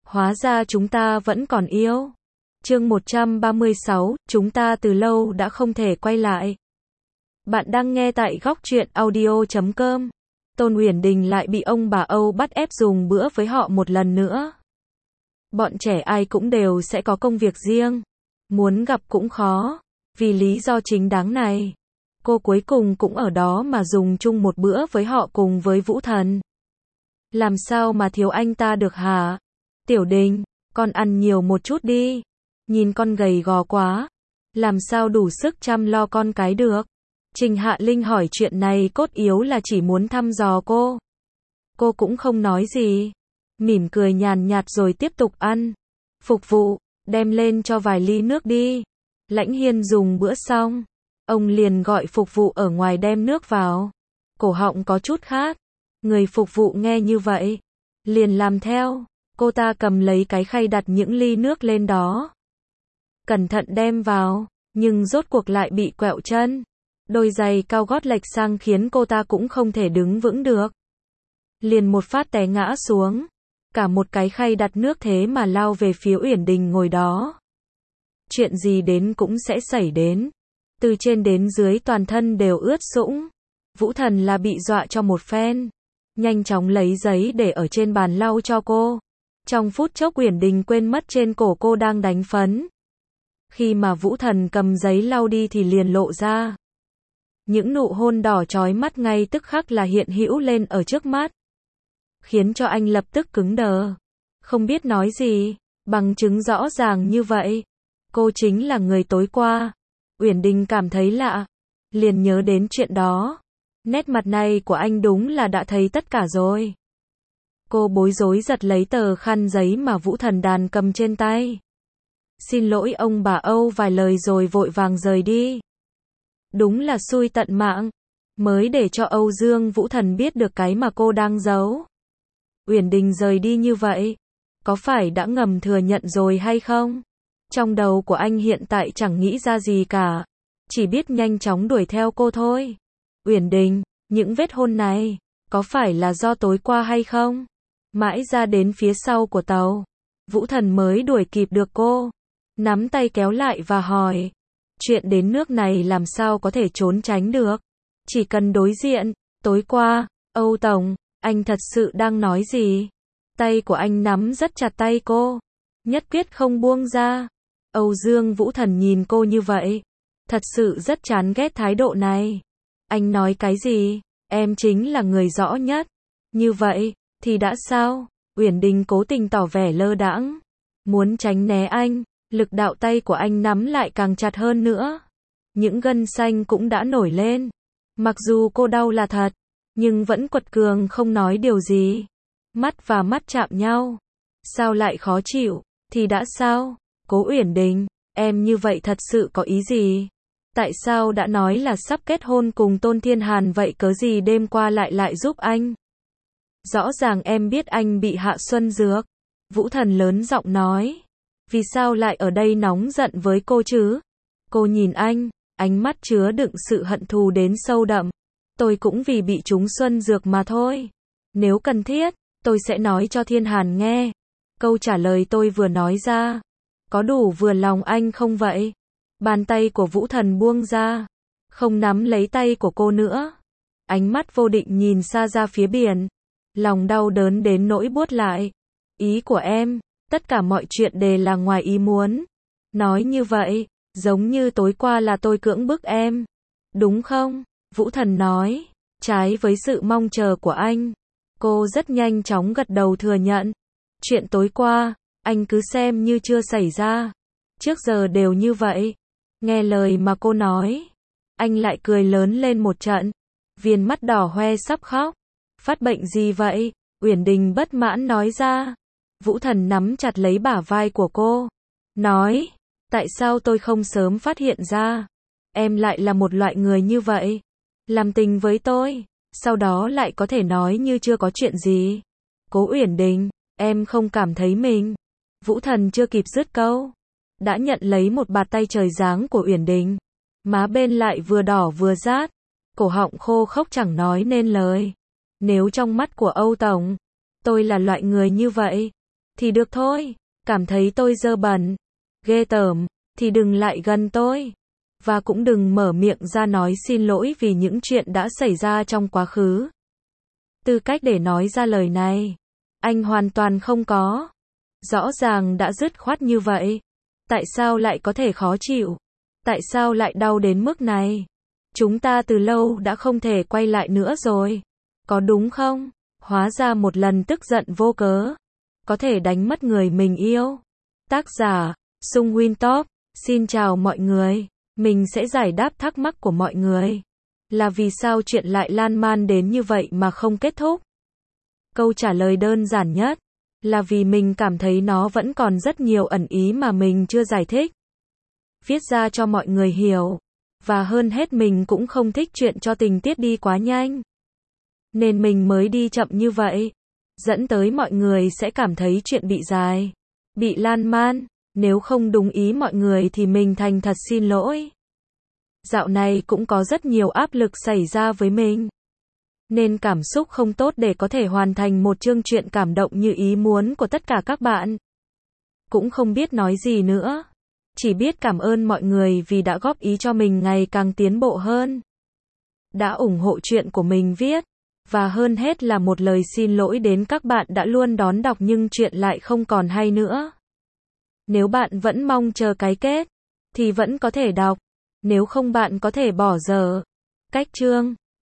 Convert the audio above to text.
Hóa ra chúng ta vẫn còn yêu. Chương 136, chúng ta từ lâu đã không thể quay lại. Bạn đang nghe tại góc truyện audio.com. Tôn Uyển Đình lại bị ông bà Âu bắt ép dùng bữa với họ một lần nữa. Bọn trẻ ai cũng đều sẽ có công việc riêng. Muốn gặp cũng khó. Vì lý do chính đáng này, cô cuối cùng cũng ở đó mà dùng chung một bữa với họ cùng với Vũ Thần. Làm sao mà thiếu anh ta được hả? Tiểu Đình, con ăn nhiều một chút đi. Nhìn con gầy gò quá. Làm sao đủ sức chăm lo con cái được? Trình Hạ Linh hỏi chuyện này cốt yếu là chỉ muốn thăm dò cô. Cô cũng không nói gì. Mỉm cười nhàn nhạt rồi tiếp tục ăn. Phục vụ, đem lên cho vài ly nước đi. Lãnh Hiên dùng bữa xong. Ông liền gọi phục vụ ở ngoài đem nước vào. Cổ họng có chút khát. Người phục vụ nghe như vậy. Liền làm theo. Cô ta cầm lấy cái khay đặt những ly nước lên đó. Cẩn thận đem vào. Nhưng rốt cuộc lại bị quẹo chân. Đôi giày cao gót lệch sang khiến cô ta cũng không thể đứng vững được. Liền một phát té ngã xuống. Cả một cái khay đặt nước thế mà lao về phía Uyển Đình ngồi đó. Chuyện gì đến cũng sẽ xảy đến. Từ trên đến dưới toàn thân đều ướt sũng. Vũ Thần là bị dọa cho một phen. Nhanh chóng lấy giấy để ở trên bàn lau cho cô. Trong phút chốc Uyển Đình quên mất trên cổ cô đang đánh phấn. Khi mà Vũ Thần cầm giấy lau đi thì liền lộ ra. Những nụ hôn đỏ chói mắt ngay tức khắc là hiện hữu lên ở trước mắt. Khiến cho anh lập tức cứng đờ. Không biết nói gì. Bằng chứng rõ ràng như vậy. Cô chính là người tối qua. Uyển Đình cảm thấy lạ. Liền nhớ đến chuyện đó. Nét mặt này của anh đúng là đã thấy tất cả rồi. Cô bối rối giật lấy tờ khăn giấy mà Vũ Thần đàn cầm trên tay. Xin lỗi ông bà Âu vài lời rồi vội vàng rời đi. Đúng là xui tận mạng. Mới để cho Âu Dương Vũ Thần biết được cái mà cô đang giấu. Uyển Đình rời đi như vậy. Có phải đã ngầm thừa nhận rồi hay không? Trong đầu của anh hiện tại chẳng nghĩ ra gì cả. Chỉ biết nhanh chóng đuổi theo cô thôi. Uyển Đình, những vết hôn này, có phải là do tối qua hay không? Mãi ra đến phía sau của tàu. Vũ Thần mới đuổi kịp được cô. Nắm tay kéo lại và hỏi. Chuyện đến nước này làm sao có thể trốn tránh được? Chỉ cần đối diện. Tối qua, Âu Tổng, anh thật sự đang nói gì? Tay của anh nắm rất chặt tay cô. Nhất quyết không buông ra. Âu Dương Vũ Thần nhìn cô như vậy. Thật sự rất chán ghét thái độ này. Anh nói cái gì? Em chính là người rõ nhất. Như vậy, thì đã sao? Uyển Đình cố tình tỏ vẻ lơ đãng. Muốn tránh né anh. Lực đạo tay của anh nắm lại càng chặt hơn nữa. Những gân xanh cũng đã nổi lên. Mặc dù cô đau là thật. Nhưng vẫn quật cường không nói điều gì. Mắt và mắt chạm nhau. Sao lại khó chịu? Thì đã sao? Cố Uyển Đình, em như vậy thật sự có ý gì? Tại sao đã nói là sắp kết hôn cùng Tôn Thiên Hàn vậy cớ gì đêm qua lại giúp anh? Rõ ràng em biết anh bị hạ xuân dược. Vũ Thần lớn giọng nói. Vì sao lại ở đây nóng giận với cô chứ? Cô nhìn anh, ánh mắt chứa đựng sự hận thù đến sâu đậm. Tôi cũng vì bị trúng xuân dược mà thôi. Nếu cần thiết, tôi sẽ nói cho Thiên Hàn nghe. Câu trả lời tôi vừa nói ra. Có đủ vừa lòng anh không vậy? Bàn tay của Vũ Thần buông ra. Không nắm lấy tay của cô nữa. Ánh mắt vô định nhìn xa ra phía biển. Lòng đau đớn đến nỗi buốt lại. Ý của em, tất cả mọi chuyện đều là ngoài ý muốn. Nói như vậy, giống như tối qua là tôi cưỡng bức em. Đúng không? Vũ Thần nói. Trái với sự mong chờ của anh. Cô rất nhanh chóng gật đầu thừa nhận. Chuyện tối qua, anh cứ xem như chưa xảy ra. Trước giờ đều như vậy. Nghe lời mà cô nói. Anh lại cười lớn lên một trận. Viền mắt đỏ hoe sắp khóc. Phát bệnh gì vậy? Uyển Đình bất mãn nói ra. Vũ Thần nắm chặt lấy bả vai của cô. Nói. Tại sao tôi không sớm phát hiện ra? Em lại là một loại người như vậy. Làm tình với tôi. Sau đó lại có thể nói như chưa có chuyện gì. Cố Uyển Đình, em không cảm thấy mình. Vũ Thần chưa kịp dứt câu. Đã nhận lấy một bạt tay trời giáng của Uyển Đình. Má bên lại vừa đỏ vừa rát. Cổ họng khô khốc chẳng nói nên lời. Nếu trong mắt của Âu Tổng, tôi là loại người như vậy, thì được thôi. Cảm thấy tôi dơ bẩn, ghê tởm, thì đừng lại gần tôi. Và cũng đừng mở miệng ra nói xin lỗi vì những chuyện đã xảy ra trong quá khứ. Tư cách để nói ra lời này, anh hoàn toàn không có. Rõ ràng đã dứt khoát như vậy. Tại sao lại có thể khó chịu? Tại sao lại đau đến mức này? Chúng ta từ lâu đã không thể quay lại nữa rồi. Có đúng không? Hóa ra một lần tức giận vô cớ, có thể đánh mất người mình yêu. Tác giả, Sung Win Top. Xin chào mọi người. Mình sẽ giải đáp thắc mắc của mọi người. Là vì sao chuyện lại lan man đến như vậy mà không kết thúc? Câu trả lời đơn giản nhất là vì mình cảm thấy nó vẫn còn rất nhiều ẩn ý mà mình chưa giải thích, viết ra cho mọi người hiểu. Và hơn hết mình cũng không thích chuyện cho tình tiết đi quá nhanh, nên mình mới đi chậm như vậy, dẫn tới mọi người sẽ cảm thấy chuyện bị dài, bị lan man. Nếu không đúng ý mọi người thì mình thành thật xin lỗi. Dạo này cũng có rất nhiều áp lực xảy ra với mình, nên cảm xúc không tốt để có thể hoàn thành một chương truyện cảm động như ý muốn của tất cả các bạn. Cũng không biết nói gì nữa. Chỉ biết cảm ơn mọi người vì đã góp ý cho mình ngày càng tiến bộ hơn, đã ủng hộ chuyện của mình viết. Và hơn hết là một lời xin lỗi đến các bạn đã luôn đón đọc nhưng chuyện lại không còn hay nữa. Nếu bạn vẫn mong chờ cái kết, thì vẫn có thể đọc. Nếu không bạn có thể bỏ dở. Cách chương